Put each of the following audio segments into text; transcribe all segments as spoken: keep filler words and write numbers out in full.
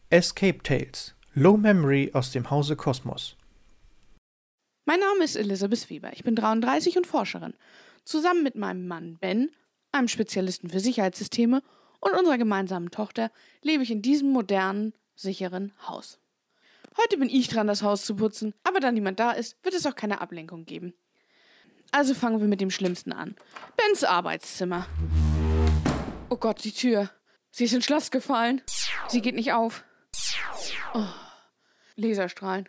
Escape Tales – Low Memory aus dem Hause Kosmos. Mein Name ist Elisabeth Weber, ich bin dreiunddreißig und Forscherin. Zusammen mit meinem Mann Ben, einem Spezialisten für Sicherheitssysteme, und unserer gemeinsamen Tochter lebe ich in diesem modernen, sicheren Haus. Heute bin ich dran, das Haus zu putzen, aber da niemand da ist, wird es auch keine Ablenkung geben. Also fangen wir mit dem Schlimmsten an. Bens Arbeitszimmer. Oh Gott, die Tür. Sie ist ins Schloss gefallen. Sie geht nicht auf. Oh, Laserstrahlen.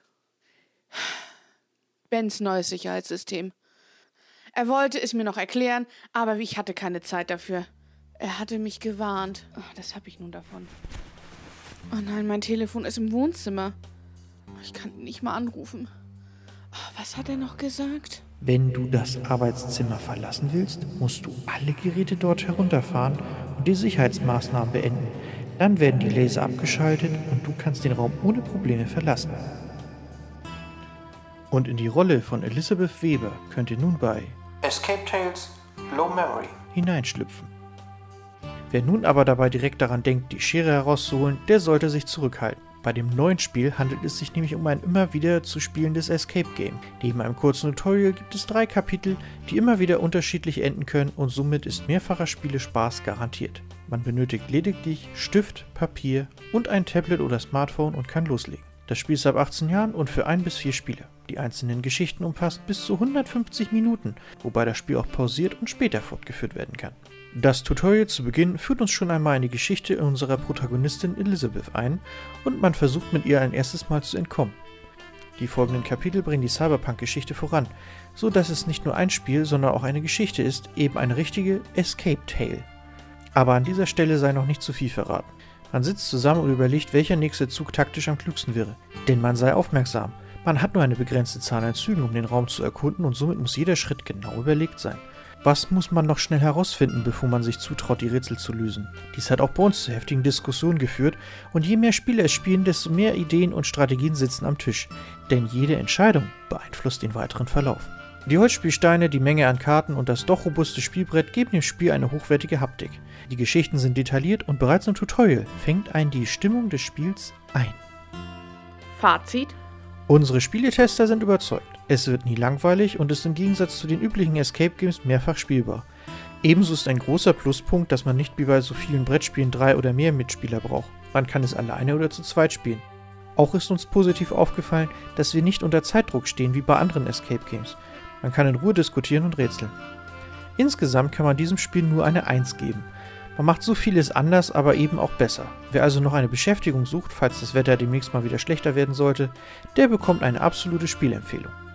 Bens neues Sicherheitssystem. Er wollte es mir noch erklären, aber ich hatte keine Zeit dafür. Er hatte mich gewarnt. Oh, das habe ich nun davon. Oh nein, mein Telefon ist im Wohnzimmer. Ich kann ihn nicht mal anrufen. Oh, was hat er noch gesagt? Wenn du das Arbeitszimmer verlassen willst, musst du alle Geräte dort herunterfahren und die Sicherheitsmaßnahmen beenden. Dann werden die Laser abgeschaltet und du kannst den Raum ohne Probleme verlassen. Und in die Rolle von Elisabeth Weber könnt ihr nun bei Escape Tales – Low Memory hineinschlüpfen. Wer nun aber dabei direkt daran denkt, die Schere herauszuholen, der sollte sich zurückhalten. Bei dem neuen Spiel handelt es sich nämlich um ein immer wieder zu spielendes Escape-Game. Neben einem kurzen Tutorial gibt es drei Kapitel, die immer wieder unterschiedlich enden können, und somit ist mehrfacher Spielespaß garantiert. Man benötigt lediglich Stift, Papier und ein Tablet oder Smartphone und kann loslegen. Das Spiel ist ab achtzehn Jahren und für ein bis vier Spieler. Die einzelnen Geschichten umfassen bis zu hundertfünfzig Minuten, wobei das Spiel auch pausiert und später fortgeführt werden kann. Das Tutorial zu Beginn führt uns schon einmal in die Geschichte unserer Protagonistin Elisabeth ein und man versucht mit ihr ein erstes Mal zu entkommen. Die folgenden Kapitel bringen die Cyberpunk-Geschichte voran, so dass es nicht nur ein Spiel, sondern auch eine Geschichte ist, eben eine richtige Escape Tale. Aber an dieser Stelle sei noch nicht zu viel verraten. Man sitzt zusammen und überlegt, welcher nächste Zug taktisch am klügsten wäre. Denn man sei aufmerksam. Man hat nur eine begrenzte Zahl an Zügen, um den Raum zu erkunden, und somit muss jeder Schritt genau überlegt sein. Was muss man noch schnell herausfinden, bevor man sich zutraut, die Rätsel zu lösen? Dies hat auch bei uns zu heftigen Diskussionen geführt, und je mehr Spieler es spielen, desto mehr Ideen und Strategien sitzen am Tisch. Denn jede Entscheidung beeinflusst den weiteren Verlauf. Die Holzspielsteine, die Menge an Karten und das doch robuste Spielbrett geben dem Spiel eine hochwertige Haptik. Die Geschichten sind detailliert und bereits im Tutorial fängt einen die Stimmung des Spiels ein. Fazit? Unsere Spieletester sind überzeugt. Es wird nie langweilig und ist im Gegensatz zu den üblichen Escape Games mehrfach spielbar. Ebenso ist ein großer Pluspunkt, dass man nicht wie bei so vielen Brettspielen drei oder mehr Mitspieler braucht. Man kann es alleine oder zu zweit spielen. Auch ist uns positiv aufgefallen, dass wir nicht unter Zeitdruck stehen wie bei anderen Escape Games. Man kann in Ruhe diskutieren und rätseln. Insgesamt kann man diesem Spiel nur eine eins geben. Man macht so vieles anders, aber eben auch besser. Wer also noch eine Beschäftigung sucht, falls das Wetter demnächst mal wieder schlechter werden sollte, der bekommt eine absolute Spielempfehlung.